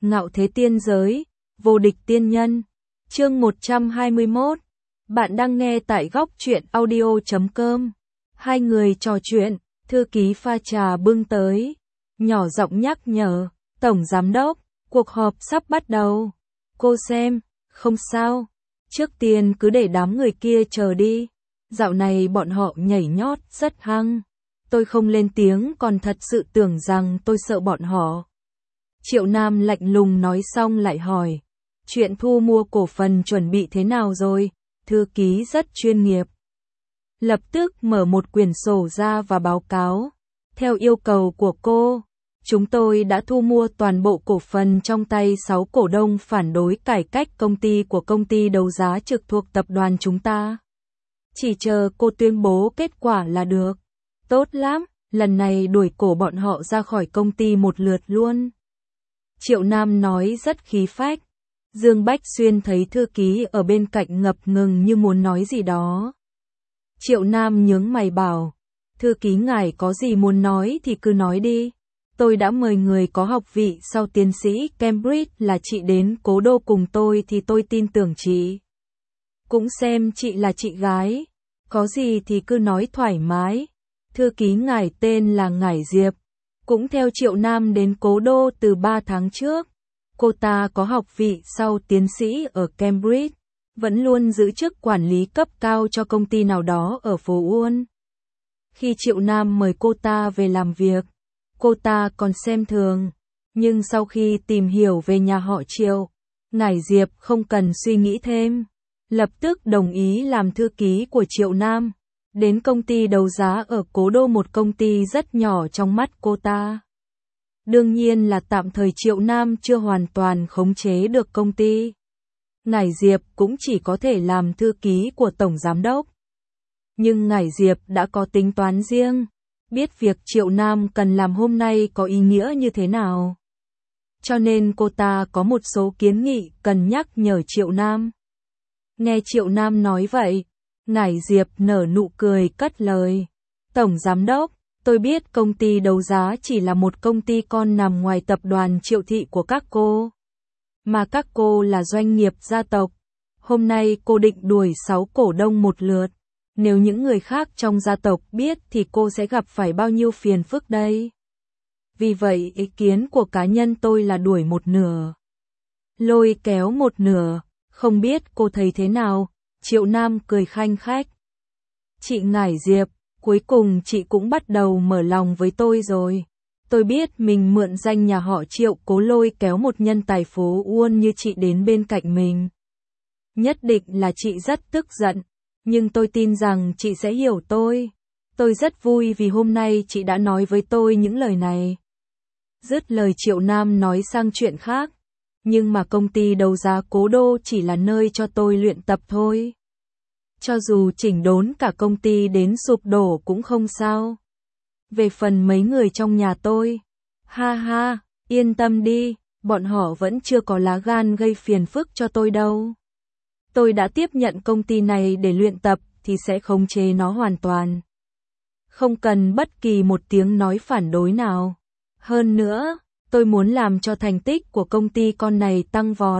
Ngạo thế tiên giới, vô địch tiên nhân. Chương 121. Bạn đang nghe tại góc truyện audio.com. Hai người trò chuyện, thư ký pha trà bưng tới, nhỏ giọng nhắc nhở, tổng giám đốc, cuộc họp sắp bắt đầu. Cô xem, không sao, trước tiên cứ để đám người kia chờ đi. Dạo này bọn họ nhảy nhót rất hăng. Tôi không lên tiếng còn thật sự tưởng rằng tôi sợ bọn họ. Triệu Nam lạnh lùng nói xong lại hỏi, chuyện thu mua cổ phần chuẩn bị thế nào rồi? Thư ký rất chuyên nghiệp. Lập tức mở một quyển sổ ra và báo cáo. Theo yêu cầu của cô, chúng tôi đã thu mua toàn bộ cổ phần trong tay 6 cổ đông phản đối cải cách công ty của công ty đấu giá trực thuộc tập đoàn chúng ta. Chỉ chờ cô tuyên bố kết quả là được. Tốt lắm, lần này đuổi cổ bọn họ ra khỏi công ty một lượt luôn. Triệu Nam nói rất khí phách. Dương Bách Xuyên thấy thư ký ở bên cạnh ngập ngừng như muốn nói gì đó. Triệu Nam nhướng mày bảo, thư ký ngài có gì muốn nói thì cứ nói đi. Tôi đã mời người có học vị sau tiến sĩ Cambridge là chị đến Cố Đô cùng tôi thì tôi tin tưởng chị. Cũng xem chị là chị gái, có gì thì cứ nói thoải mái. Thư ký ngài tên là Ngải Diệp, cũng theo Triệu Nam đến Cố Đô từ 3 tháng trước. Cô ta có học vị sau tiến sĩ ở Cambridge, vẫn luôn giữ chức quản lý cấp cao cho công ty nào đó ở phố Uôn. Khi Triệu Nam mời cô ta về làm việc, cô ta còn xem thường, nhưng sau khi tìm hiểu về nhà họ Triệu, Ngải Diệp không cần suy nghĩ thêm, lập tức đồng ý làm thư ký của Triệu Nam, đến công ty đấu giá ở Cố Đô, một công ty rất nhỏ trong mắt cô ta. Đương nhiên là tạm thời Triệu Nam chưa hoàn toàn khống chế được công ty. Ngải Diệp cũng chỉ có thể làm thư ký của tổng giám đốc. Nhưng Ngải Diệp đã có tính toán riêng, biết việc Triệu Nam cần làm hôm nay có ý nghĩa như thế nào. Cho nên cô ta có một số kiến nghị cần nhắc nhở Triệu Nam. Nghe Triệu Nam nói vậy, Ngải Diệp nở nụ cười cất lời. Tổng giám đốc, tôi biết công ty đấu giá chỉ là một công ty con nằm ngoài tập đoàn Triệu thị của các cô. Mà các cô là doanh nghiệp gia tộc. Hôm nay cô định đuổi 6 cổ đông một lượt. Nếu những người khác trong gia tộc biết thì cô sẽ gặp phải bao nhiêu phiền phức đây. Vì vậy ý kiến của cá nhân tôi là đuổi một nửa, lôi kéo một nửa. Không biết cô thấy thế nào? Triệu Nam cười khanh khách. Chị Ngải Diệp, cuối cùng chị cũng bắt đầu mở lòng với tôi rồi. Tôi biết mình mượn danh nhà họ Triệu cố lôi kéo một nhân tài phố Uôn như chị đến bên cạnh mình. Nhất định là chị rất tức giận, nhưng tôi tin rằng chị sẽ hiểu tôi. Tôi rất vui vì hôm nay chị đã nói với tôi những lời này. Dứt lời Triệu Nam nói sang chuyện khác. Nhưng mà công ty đấu giá Cố Đô chỉ là nơi cho tôi luyện tập thôi. Cho dù chỉnh đốn cả công ty đến sụp đổ cũng không sao. Về phần mấy người trong nhà tôi, ha ha, yên tâm đi, bọn họ vẫn chưa có lá gan gây phiền phức cho tôi đâu. Tôi đã tiếp nhận công ty này để luyện tập thì sẽ khống chế nó hoàn toàn. Không cần bất kỳ một tiếng nói phản đối nào. Hơn nữa, tôi muốn làm cho thành tích của công ty con này tăng vọt.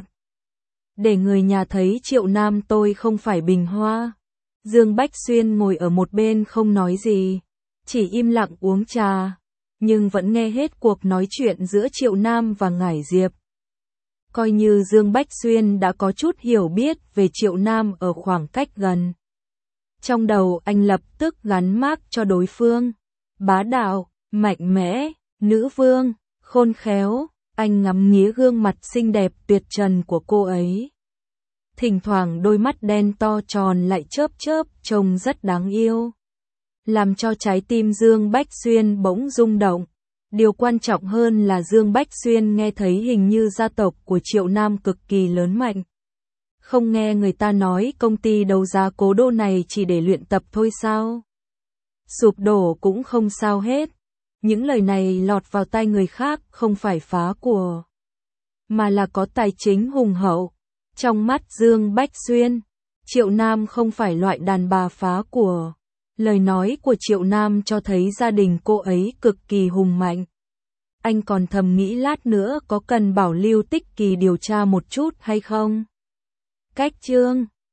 Để người nhà thấy Triệu Nam tôi không phải bình hoa. Dương Bách Xuyên ngồi ở một bên không nói gì, chỉ im lặng uống trà, nhưng vẫn nghe hết cuộc nói chuyện giữa Triệu Nam và Ngải Diệp. Coi như Dương Bách Xuyên đã có chút hiểu biết về Triệu Nam ở khoảng cách gần. Trong đầu anh lập tức gắn mác cho đối phương. Bá đạo, mạnh mẽ, nữ vương, khôn khéo. Anh ngắm nghía gương mặt xinh đẹp tuyệt trần của cô ấy. Thỉnh thoảng đôi mắt đen to tròn lại chớp chớp trông rất đáng yêu. Làm cho trái tim Dương Bách Xuyên bỗng rung động. Điều quan trọng hơn là Dương Bách Xuyên nghe thấy hình như gia tộc của Triệu Nam cực kỳ lớn mạnh. Không nghe người ta nói công ty đấu giá Cố Đô này chỉ để luyện tập thôi sao? Sụp đổ cũng không sao hết. Những lời này lọt vào tai người khác không phải phá của, mà là có tài chính hùng hậu. Trong mắt Dương Bách Xuyên, Triệu Nam không phải loại đàn bà phá của. Lời nói của Triệu Nam cho thấy gia đình cô ấy cực kỳ hùng mạnh. anh còn thầm nghĩ lát nữa có cần bảo Lưu Tích Kỳ điều tra một chút hay không. Cách chương